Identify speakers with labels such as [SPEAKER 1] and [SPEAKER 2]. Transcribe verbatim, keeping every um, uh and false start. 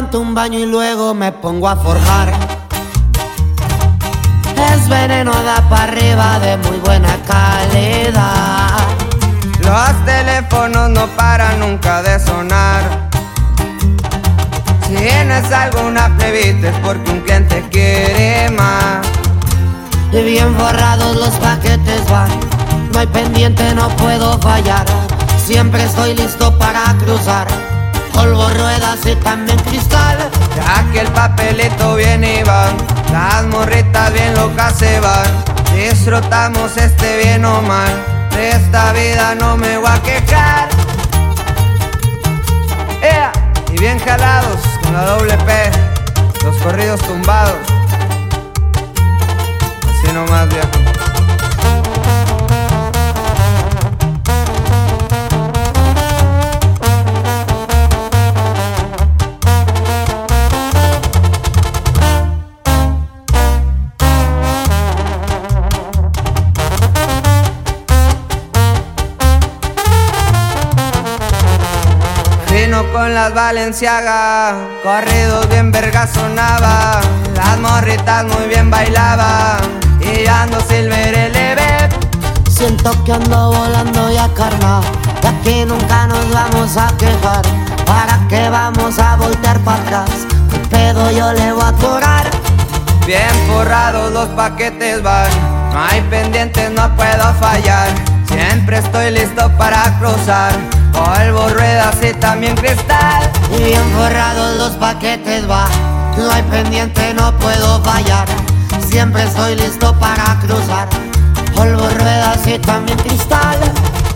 [SPEAKER 1] levanto un baño y luego me pongo a forjar. Es veneno, da para arriba de muy buena calidad.
[SPEAKER 2] Los teléfonos no paran nunca de sonar. Si no es alguna plebita es porque un cliente quiere más.
[SPEAKER 1] Y bien forrados los paquetes van, no hay pendiente, no puedo fallar. Siempre estoy listo para cruzar, polvo, ruedas y también cristal.
[SPEAKER 2] Ya que el papelito viene y va, las morritas bien locas se van. Disfrutamos este bien o mal, de esta vida no me voy a quejar. ¡Ea! Y bien jalados con la doble P, los corridos tumbados. Así nomás, viejo. Vino con las Balenciaga, corridos bien verga sonaba, las morritas muy bien bailaban y ando Silver L B.
[SPEAKER 1] Siento que ando volando ya, carnal, de aquí nunca nos vamos a quejar. ¿Para qué vamos a voltear para atrás? ¿Qué pedo yo le voy a atorar?
[SPEAKER 2] Bien forrados los paquetes van, no hay pendientes, no puedo fallar. Siempre estoy listo para cruzar, polvo, ruedas y también cristal.
[SPEAKER 1] Y bien forrados los paquetes va, no hay pendiente, no puedo fallar. Siempre estoy listo para cruzar, polvo, ruedas y también cristal.